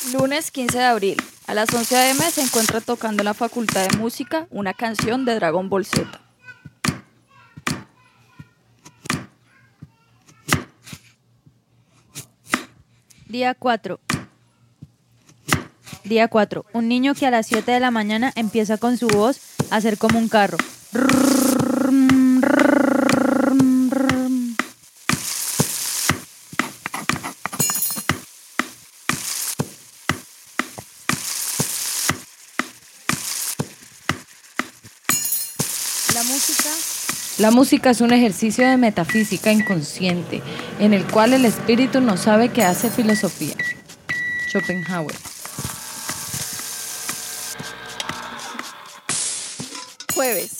Lunes 15 de abril. A las 11 a.m. se encuentra tocando en la Facultad de Música una canción de Dragon Ball Z. Día 4. Día 4. Un niño que a las 7 de la mañana empieza con su voz a hacer como un carro. La música es un ejercicio de metafísica inconsciente, en el cual el espíritu no sabe qué hace filosofía. Schopenhauer. Jueves.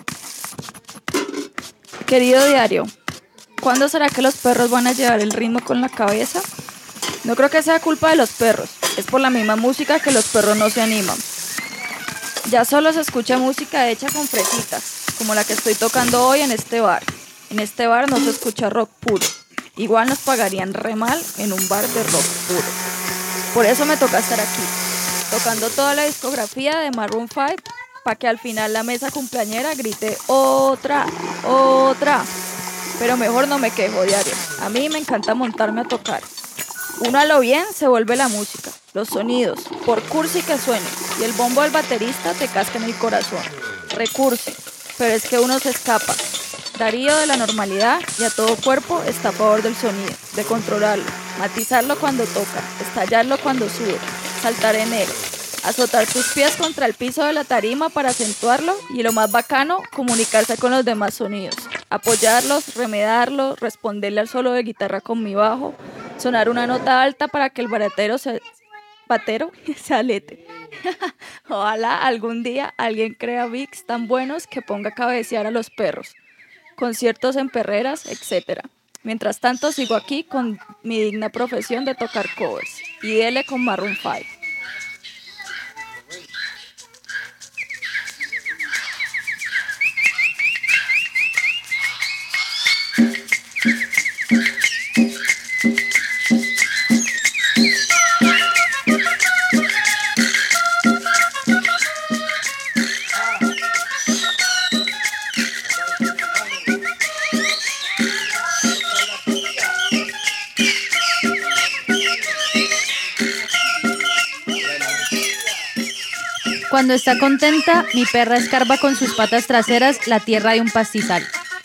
Querido diario, ¿cuándo será que los perros van a llevar el ritmo con la cabeza? No creo que sea culpa de los perros, es por la misma música que los perros no se animan. Ya solo se escucha música hecha con fresitas, como la que estoy tocando hoy en este bar. En este bar no se escucha rock puro. Igual nos pagarían re mal en un bar de rock puro. Por eso me toca estar aquí, tocando toda la discografía de Maroon 5, para que al final la mesa cumpleañera grite otra, otra. Pero mejor no me quejo, diario. A mí me encanta montarme a tocar. Uno a lo bien se vuelve la música, los sonidos, por cursi que suene, y el bombo del baterista te casca en el corazón. Recursi, pero es que uno se escapa. Darío de la normalidad y a todo cuerpo está a favor del sonido, de controlarlo, matizarlo cuando toca, estallarlo cuando sube, saltar en él, azotar tus pies contra el piso de la tarima para acentuarlo y lo más bacano, comunicarse con los demás sonidos, apoyarlos, remedarlos, responderle al solo de guitarra con mi bajo, sonar una nota alta para que el batero se alete. Ojalá algún día alguien crea beats tan buenos que ponga a cabecear a los perros. Conciertos en perreras, etc. Mientras tanto sigo aquí con mi digna profesión de tocar covers. Y dele con Maroon 5. Cuando está contenta, mi perra escarba con sus patas traseras la tierra de un pastizal.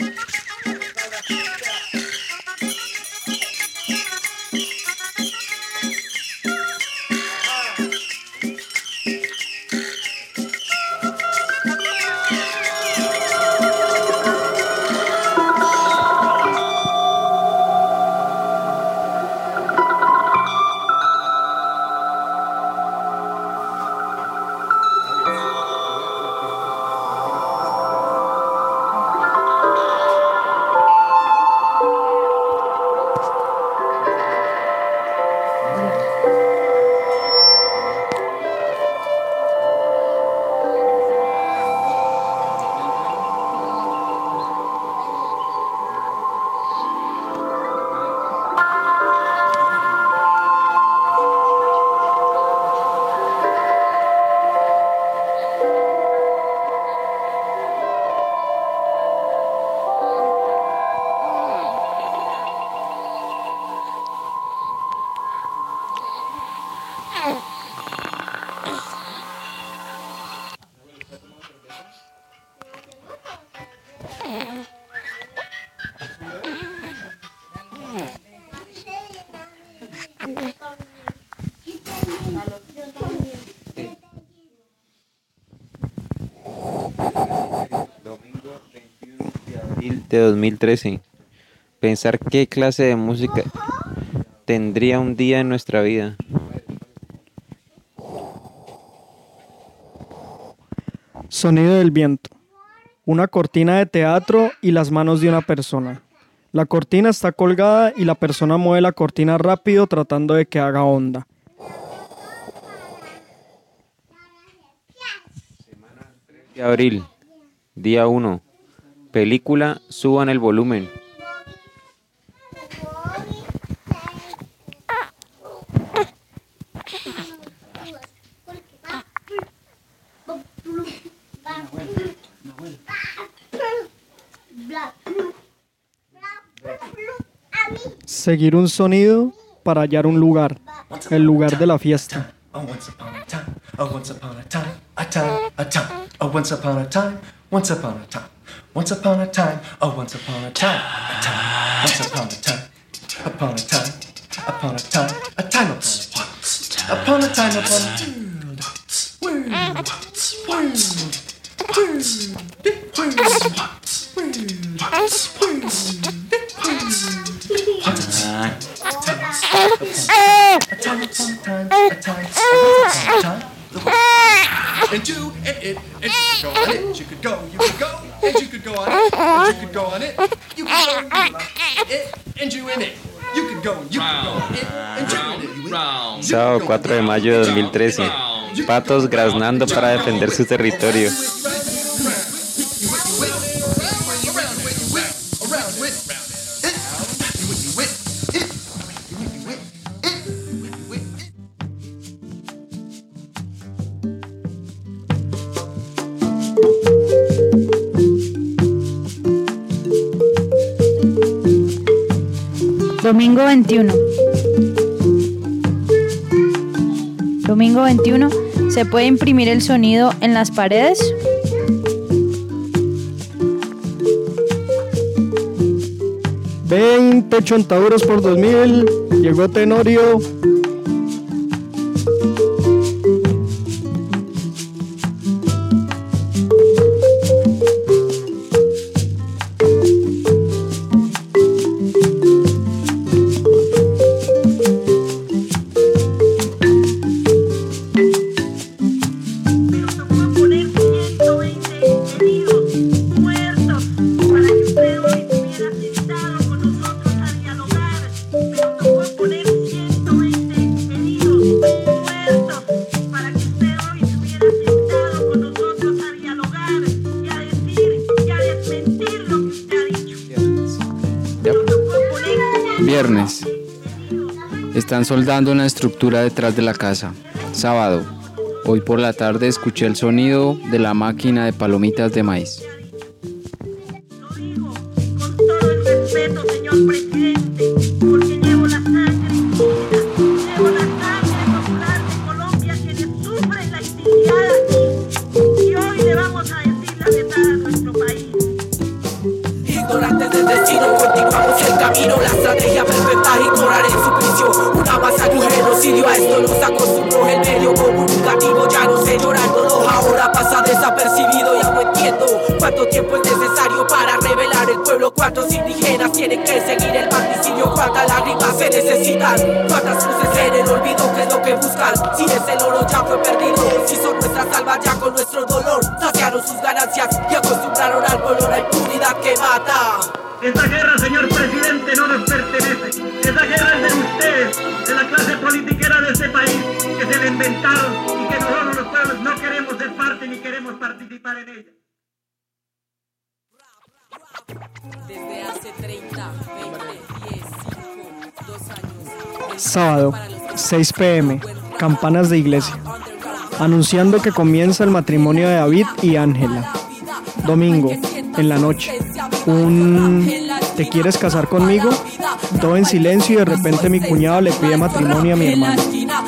Domingo 21 de abril de 2013. Pensar qué clase de música tendría un día en nuestra vida. Sonido del viento. Una cortina de teatro y las manos de una persona. La cortina está colgada y la persona mueve la cortina rápido tratando de que haga onda. De abril, día 1. Película Suban el volumen. Seguir un sonido para hallar un lugar, el lugar de la fiesta. Once upon a time, once upon a time, a time, a time, once upon a time, once upon a time, once upon a time, once upon a time, a time, once upon a time, upon a time, upon a time, a time upon a time, upon a and you and it and you could go on it. You could go, you could go, and you could go on it. And you could go on it. You could go and it and you in it. You could go, you could go it and you in it. Sábado 4 de mayo de 2013. Patos graznando para defender su territorio. Domingo 21. Domingo 21. ¿Se puede imprimir el sonido en las paredes? €20 por 2000. Llegó Tenorio. Viernes. Están soldando una estructura detrás de la casa. Sábado. Hoy por la tarde escuché el sonido de la máquina de palomitas de maíz. Lo digo con todo el respeto, señor presidente, porque llevo la sangre indígena, llevo la sangre popular de Colombia, quienes sufren la indignidad aquí. Y hoy le vamos a decir la verdad a nuestro país. Ignorantes del destino, continuamos el camino. La estrategia perfecta, ignorar el suplicio. Una masacre, un genocidio, a esto nos acostumbró el medio comunicativo. Ya no sé llorando, ahora pasa desapercibido. Ya no entiendo cuánto tiempo es necesario para revelar el pueblo. Cuántos indígenas tienen que seguir el magnicidio. Cuántas lágrimas se necesitan, cuántas cruces en el olvido. ¿Qué es lo que buscan? Si ese oro ya fue perdido, si son nuestras almas ya con nuestro dolor saciaron sus ganancias y acostumbraron al pueblo a la impunidad que mata. Esta guerra, señor presidente, no nos pertenece. Esa guerra es de ustedes, de la clase politiquera de este país, que se la inventaron y que nosotros los pueblos no queremos ser parte ni queremos participar en ella. Desde hace 30, 20, 10, 5, 2 años. Sábado, 6 p.m. Campanas de iglesia. Anunciando que comienza el matrimonio de David y Ángela. Domingo, en la noche. ¿Te quieres casar conmigo? Todo en silencio y de repente mi cuñado le pide matrimonio a mi hermano.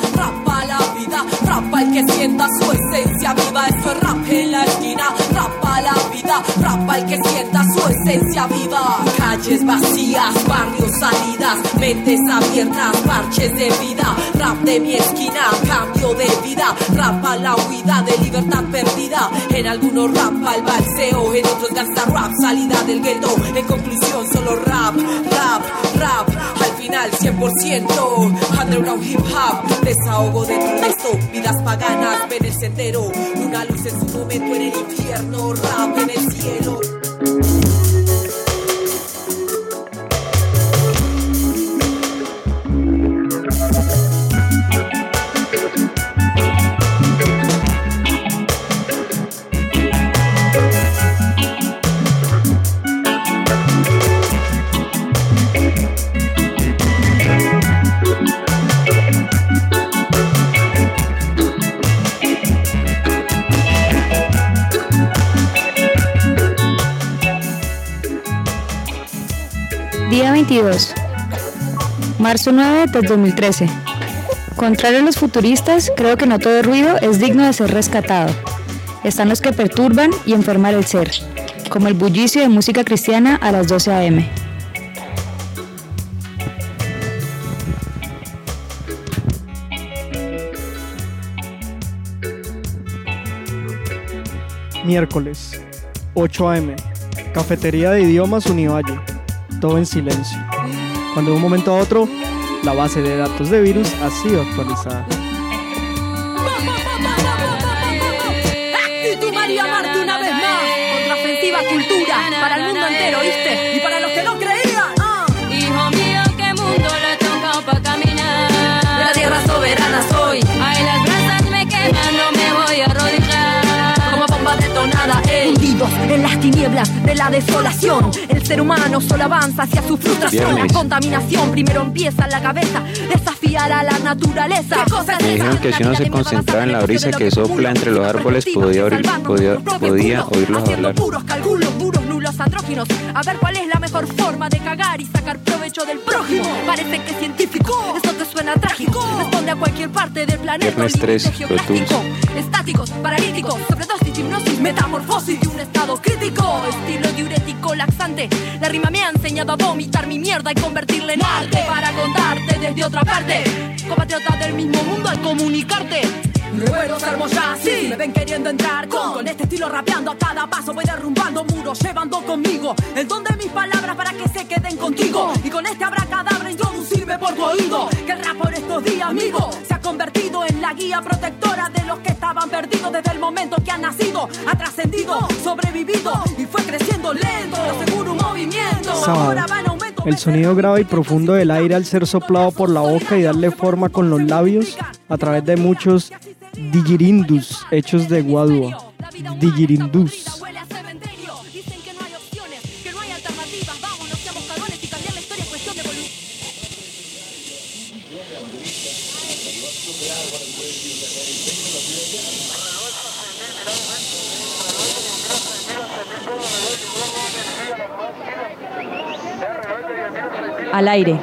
Rapa el que sienta su esencia viva, esto es rap en la esquina. Rapa la vida, rapa el que sienta su esencia viva. Calles vacías, barrios salidas, mentes abiertas, parches de vida. Rap de mi esquina, cambio de vida. Rapa la huida de libertad perdida. En algunos rapa el balseo, en otros gasta rap, salida del gueto. En conclusión solo rap, rap, rap. Al final 100% underground hip hop. Desahogo dentro de esto, vidas paganas ven el sendero. Una luz en su momento en el infierno, rap en el cielo. Día 22. Marzo 9 de 2013. Contrario a los futuristas, creo que no todo ruido es digno de ser rescatado. Están los que perturban y enferman el ser, como el bullicio de música cristiana a las 12 a.m. Miércoles, 8 a.m. Cafetería de Idiomas Univalle. Todo en silencio. Cuando de un momento a otro, la base de datos de virus ha sido actualizada. Y tú, María Marte, una vez más. Contraofensiva cultura para el mundo entero, ¿viste? Y para los que no creían. Hijo mío, qué mundo le toca pa' caminar. De la tierra soberana soy. Ay, las brasas me queman, no me voy a arrodillar. Como bomba detonada, hundidos en las tinieblas de la desolación. El ser humano solo avanza hacia su frustración. Viernes. La contaminación primero empieza en la cabeza. Desafiar a la naturaleza. Me dijeron que si uno se concentraba en la brisa que sopla entre los árboles podía oírlos hablar. Puros cálculos, puros nulos andróginos. A ver cuál es la mejor forma de cagar y sacar provecho del prójimo. Parece que es científico, esto te suena trágico. Responde a cualquier parte del planeta. Viernes 3, geográfico. Estáticos, paralíticos, sobredosis, hipnosis, metamorfosis de un estado crítico. Estilo diurético laxante. La rima me ha enseñado a vomitar mi mierda y convertirla en arte para contarte desde otra parte. Compatriotas del mismo mundo al comunicarte. Recuerdos hermosos, sí, me ven queriendo entrar con este estilo rapeando a cada paso voy derrumbando muros, llevando conmigo el don de mis palabras para que se queden contigo y con este abracadabra introducirme por tu oído, que el rap por estos días, amigo, se ha convertido en la guía protectora de los que estaban perdidos desde el momento que han nacido, ha trascendido, sobrevivido y fue creciendo lento, seguro un movimiento. Sábado. El sonido grave y profundo del aire al ser soplado por la boca y darle forma con los labios a través de muchos digirindus hechos de guadua. Digirindus. Dicen que no hay opciones, que no hay alternativas. Vamos, no seamos cabrones y cambiar la historia es cuestión de voluntad. Al aire.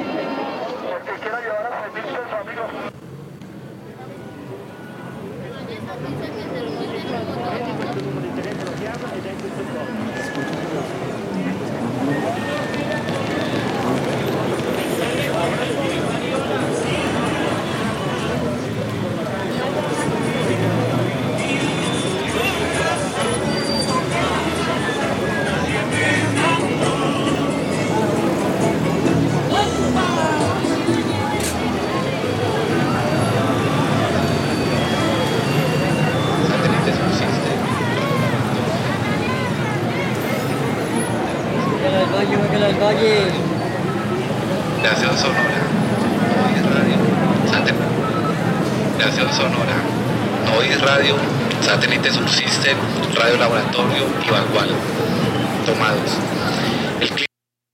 Creación sonora, Noise Radio, creación sonora, Noise Radio, Satélite Subsystem, Radio Laboratorio y Vangual. Tomados. El clima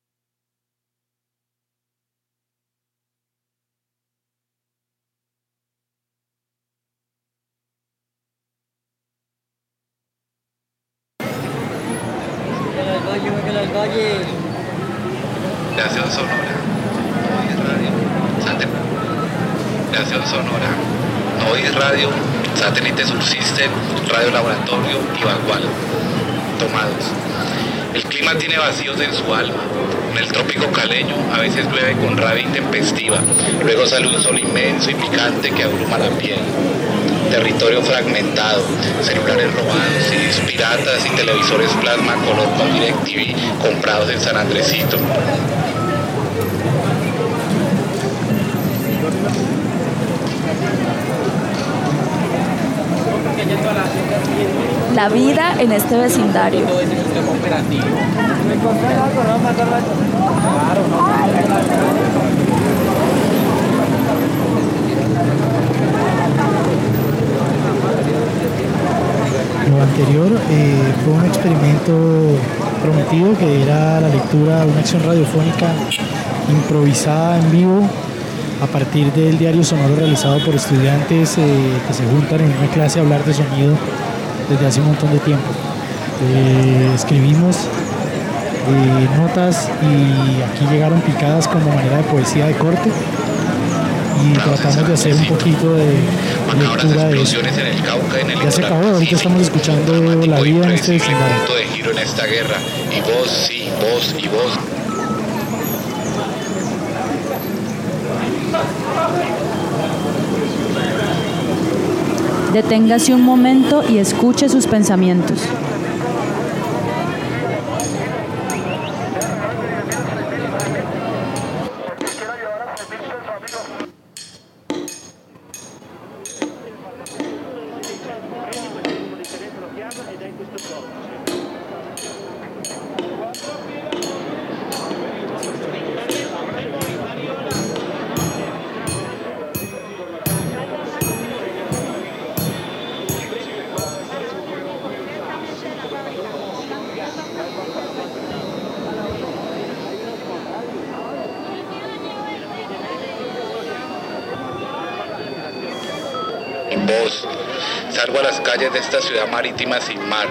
creación sonora, Noise Radio, creación sonora, Noise Radio, Satélite Subsystem, Radio Laboratorio y Vangual. Tomados. El clima tiene vacíos en su alma. En el trópico caleño a veces llueve con rabia intempestiva, luego sale un sol inmenso y picante que abruma la piel. Territorio fragmentado, celulares robados, CDs piratas y televisores plasma color con DirecTV comprados en San Andresito. La vida en este vecindario. Lo anterior fue un experimento prometido que era la lectura de una acción radiofónica improvisada en vivo a partir del diario sonoro realizado por estudiantes que se juntan en una clase a hablar de sonido desde hace un montón de tiempo. Escribimos notas y aquí llegaron picadas como manera de poesía de corte y tratamos de hacer un poquito de lectura de eso. Ya se acabó, ahorita estamos escuchando La vida en este vecindario. Punto de giro en esta guerra. Y vos, sí, vos y vos. Deténgase un momento y escuche sus pensamientos. Vos, salgo a las calles de esta ciudad marítima sin mar.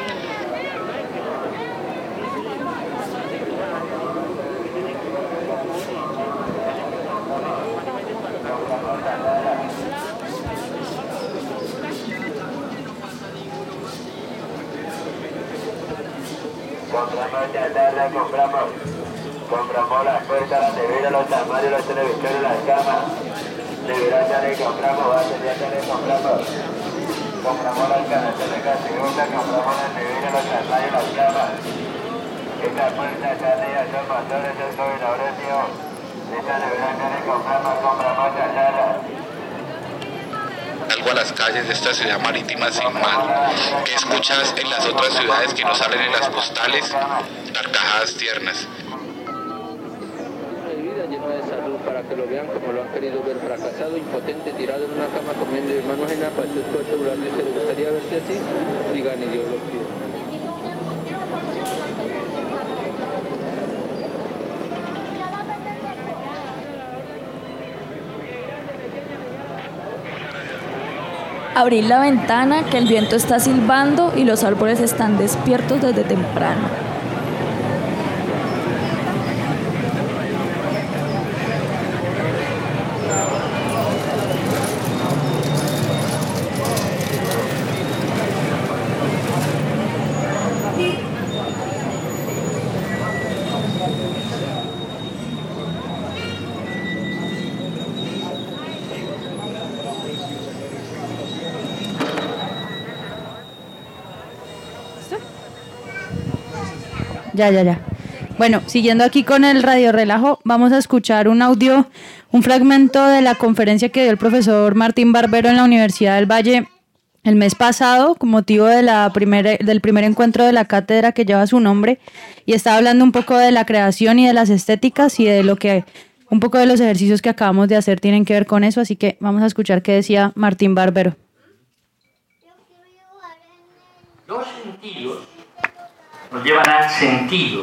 Compramos las puertas, las neveras, los armarios, los televisores, las camas. Neveras ya le compramos, bases ya le compramos. Compramos las canastas de gaseosa, compramos las neveras, los armarios, las camas. Estas puertas ya son motores del gobernador mío. Estas neveras ya le compramos chacharas. Salgo a las calles de esta ciudad marítima sin mar. ¿Qué escuchas en las otras ciudades que no salen en las postales? Carcajadas tiernas. Lleno de salud para que lo vean como lo han querido ver, fracasado, impotente, tirado en una cama comiendo manos en la paz. Esto es asegurarles que les gustaría verse así, digan y Dios lo quiere. Abrir la ventana, que el viento está silbando y los árboles están despiertos desde temprano. Ya. Bueno, siguiendo aquí con el Radio Relajo, vamos a escuchar un audio, un fragmento de la conferencia que dio el profesor Martín Barbero en la Universidad del Valle el mes pasado, con motivo de del primer encuentro de la cátedra que lleva su nombre, y estaba hablando un poco de la creación y de las estéticas y de lo que un poco de los ejercicios que acabamos de hacer tienen que ver con eso, así que vamos a escuchar qué decía Martín Barbero. Los sentidos nos llevan al sentido,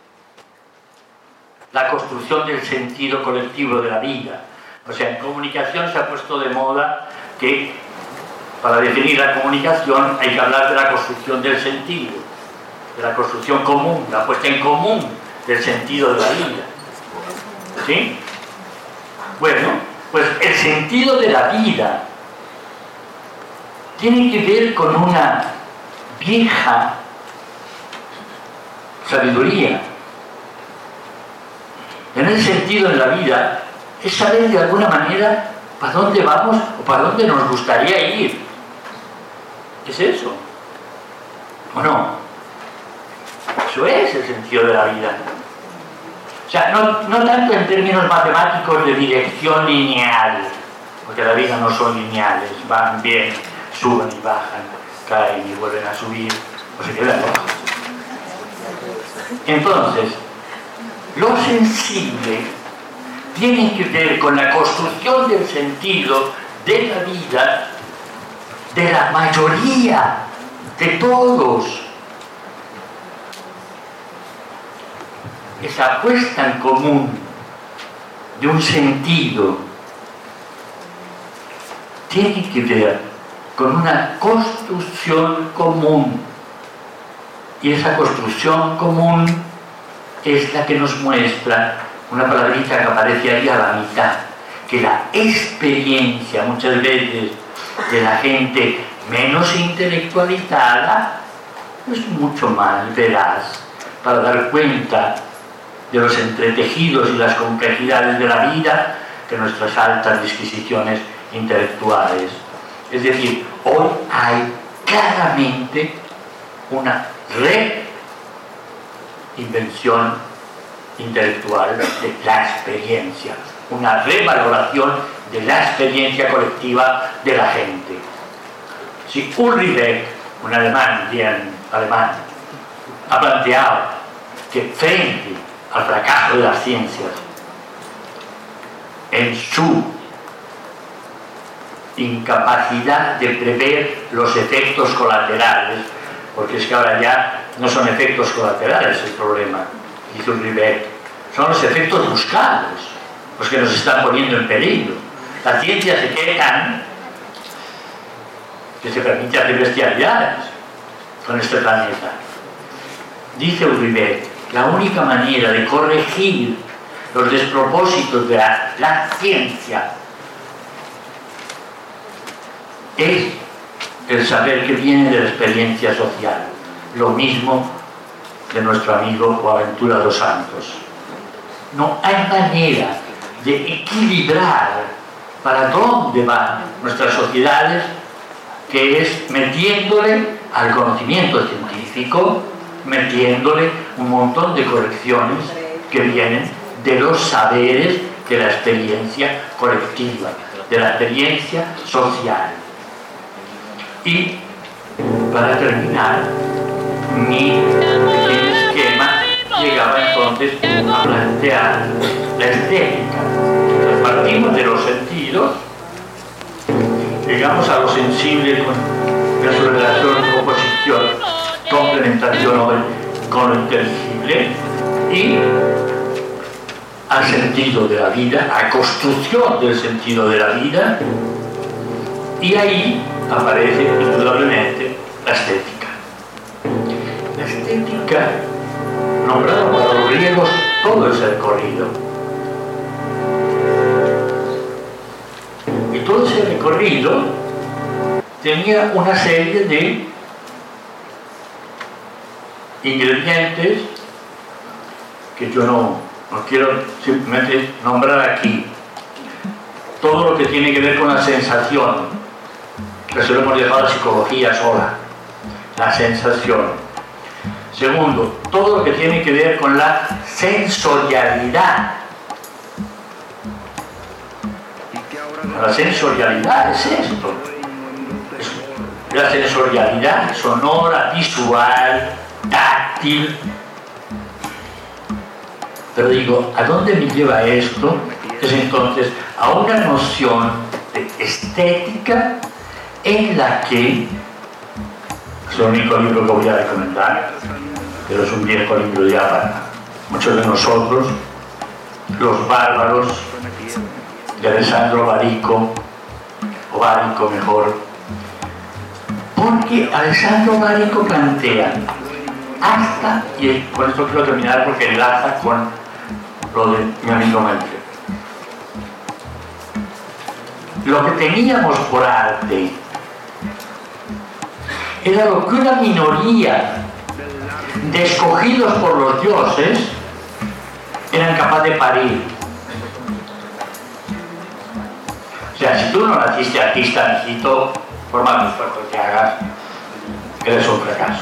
la construcción del sentido colectivo de la vida. O sea, en comunicación se ha puesto de moda que para definir la comunicación hay que hablar de la construcción del sentido, de la construcción común, la puesta en común del sentido de la vida. ¿Sí? Bueno, pues el sentido de la vida tiene que ver con una vieja sabiduría. Tener sentido en la vida es saber de alguna manera para dónde vamos o para dónde nos gustaría ir. ¿Es eso? ¿O no? Eso es el sentido de la vida. O sea, no tanto en términos matemáticos de dirección lineal, porque la vida no son lineales, van bien, suben y bajan, caen y vuelven a subir, o se quedan abajo. Entonces, lo sensible tiene que ver con la construcción del sentido de la vida de la mayoría, de todos. Esa puesta en común de un sentido tiene que ver con una construcción común. Y esa construcción común es la que nos muestra una palabrita que aparece ahí a la mitad, que la experiencia muchas veces de la gente menos intelectualizada es mucho más veraz para dar cuenta de los entretejidos y las complejidades de la vida que nuestras altas disquisiciones intelectuales. Es decir, hoy hay claramente una reinvención intelectual de la experiencia, una revaloración de la experiencia colectiva de la gente. Si Ulrich Beck, un alemán, bien alemán, ha planteado que frente al fracaso de las ciencias, en su incapacidad de prever los efectos colaterales, porque es que ahora ya no son efectos colaterales el problema, dice Ulrich Beck, son los efectos buscados los que nos están poniendo en peligro. La ciencia se queja que se permite hacer bestialidades con este planeta. Dice Ulrich Beck, la única manera de corregir los despropósitos de la ciencia es el saber que viene de la experiencia social. Lo mismo de nuestro amigo Boaventura dos Santos. No hay manera de equilibrar para dónde van nuestras sociedades, que es metiéndole al conocimiento científico, metiéndole un montón de correcciones que vienen de los saberes de la experiencia colectiva, de la experiencia social. Y para terminar, mi esquema llegaba entonces a plantear la estética. Entonces partimos de los sentidos, llegamos a lo sensible con su relación, oposición, complementación con lo inteligible, y al sentido de la vida, a construcción del sentido de la vida, y ahí aparece indudablemente la estética. La estética, nombrada por los griegos, todo es el recorrido. Y todo ese recorrido tenía una serie de ingredientes que yo no quiero simplemente nombrar aquí. Todo lo que tiene que ver con la sensación, que se lo hemos dejado a la psicología sola, la sensación. Segundo, todo lo que tiene que ver con la sensorialidad. La sensorialidad es esto. Es la sensorialidad sonora, visual, táctil. Pero digo, ¿a dónde me lleva esto? Es entonces a una noción de estética en la que, es el único libro que voy a recomendar, pero es un viejo libro ya para muchos de nosotros, Los bárbaros, de Alessandro Barico, o Barico mejor, porque Alessandro Barico plantea hasta, y con esto quiero terminar porque enlaza con lo de mi amigo Michael, lo que teníamos por arte era lo que una minoría de escogidos por los dioses eran capaces de parir. O sea, si tú no naciste artista, mijito, por más esfuerzo que hagas, eres un fracaso.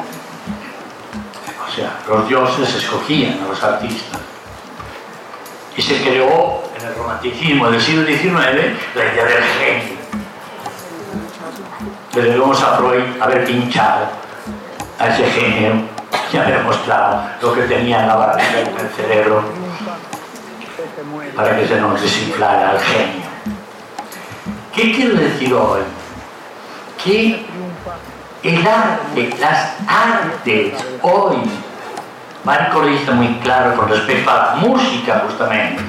O sea, los dioses escogían a los artistas. Y se creó en el romanticismo del siglo XIX la idea del genio. Le debemos a Freud haber pinchado a ese genio y haber mostrado lo que tenía en la barriga y en el cerebro para que se nos desinflara el genio. ¿Qué quiero decir hoy? Que el arte, las artes hoy, Marco lo dice muy claro con respecto a la música justamente.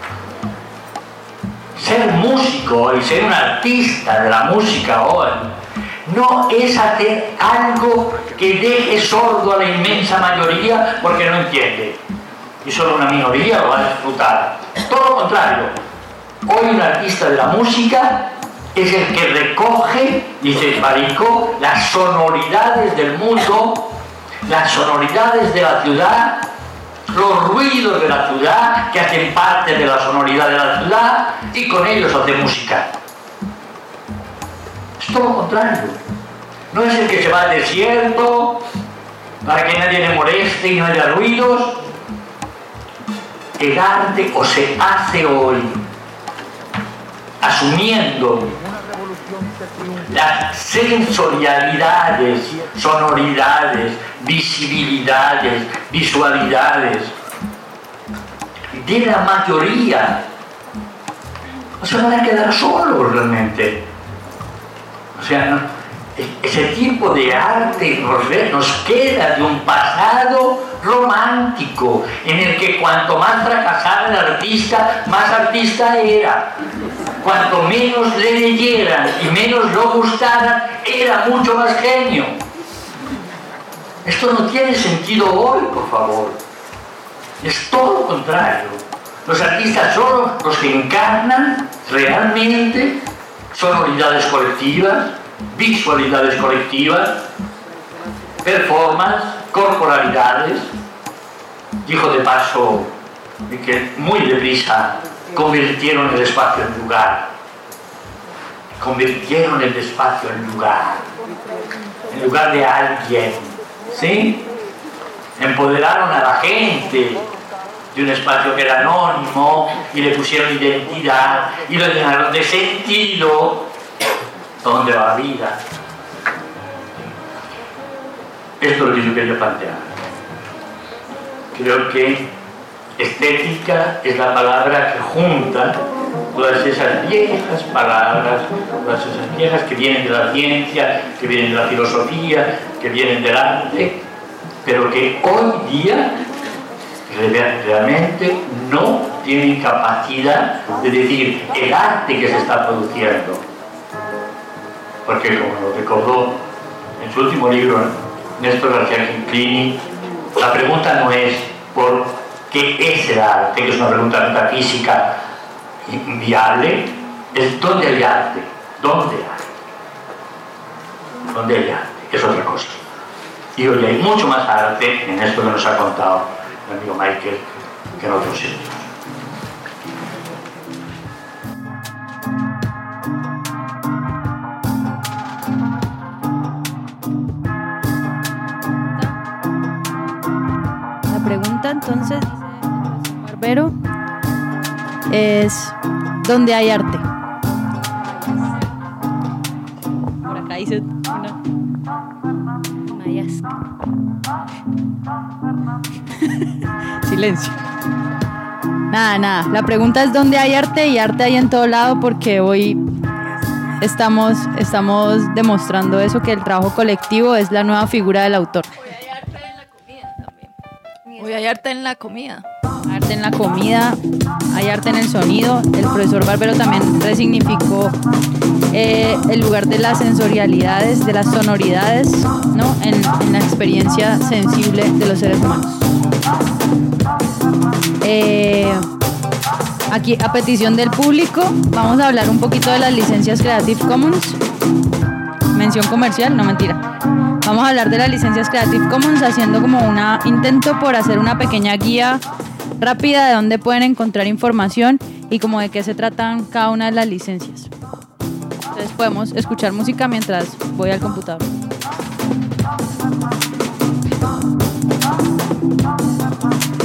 Ser músico hoy, ser un artista de la música hoy, no es hacer algo que deje sordo a la inmensa mayoría porque no entiende. y solo una minoría lo va a disfrutar. Todo lo contrario. Hoy un artista de la música es el que recoge, dice Barico, las sonoridades del mundo, las sonoridades de la ciudad, los ruidos de la ciudad que hacen parte de la sonoridad de la ciudad y con ellos hace música. Es todo lo contrario. No es el que se va al desierto para que nadie le moleste y no haya ruidos. El arte o se hace hoy asumiendo las sensorialidades, sonoridades, visibilidades, visualidades de la mayoría. O sea, van a quedar solos realmente. O sea, no, ese tipo de arte nos queda de un pasado romántico en el que cuanto más fracasara el artista, más artista era. Cuanto menos le leyeran y menos lo gustaran, era mucho más genio. Esto no tiene sentido hoy, por favor. Es todo lo contrario. Los artistas son los que encarnan realmente sonoridades colectivas, visualidades colectivas, performance, corporalidades. Dijo de paso que muy deprisa convirtieron el espacio en lugar. Convirtieron el espacio en lugar de alguien. ¿Sí? Empoderaron a la gente de un espacio que era anónimo y le pusieron identidad y lo llenaron de sentido. ¿Dónde va la vida? Esto es lo que yo quería plantear. Creo que estética es la palabra que junta todas esas viejas palabras, todas esas viejas que vienen de la ciencia, que vienen de la filosofía, que vienen del arte, pero que hoy día realmente no tienen capacidad de decir el arte que se está produciendo. Porque como lo recordó en su último libro, Néstor García Quinquini, la pregunta no es por qué es el arte, que es una pregunta metafísica viable, es dónde hay arte, dónde hay arte, es otra cosa. Y hoy hay mucho más arte en esto que nos ha contado el amigo Michael que en otros sitios. La pregunta entonces, Barbero, es ¿dónde hay arte? Por acá dice una Mayasca. Silencio. Nada. La pregunta es ¿dónde hay arte? Y arte hay en todo lado, porque hoy estamos demostrando eso, que el trabajo colectivo es la nueva figura del autor. Hoy hay arte en la comida. Arte en la comida, hay arte en el sonido. El profesor Barbero también resignificó el lugar de las sensorialidades, de las sonoridades, ¿no? en la experiencia sensible de los seres humanos. Aquí, a petición del público, vamos a hablar un poquito de las licencias Creative Commons. Mención comercial, no mentira. Vamos a hablar de las licencias Creative Commons, haciendo como un intento por hacer una pequeña guía rápida de dónde pueden encontrar información y como de qué se tratan cada una de las licencias. Entonces podemos escuchar música mientras voy al computador.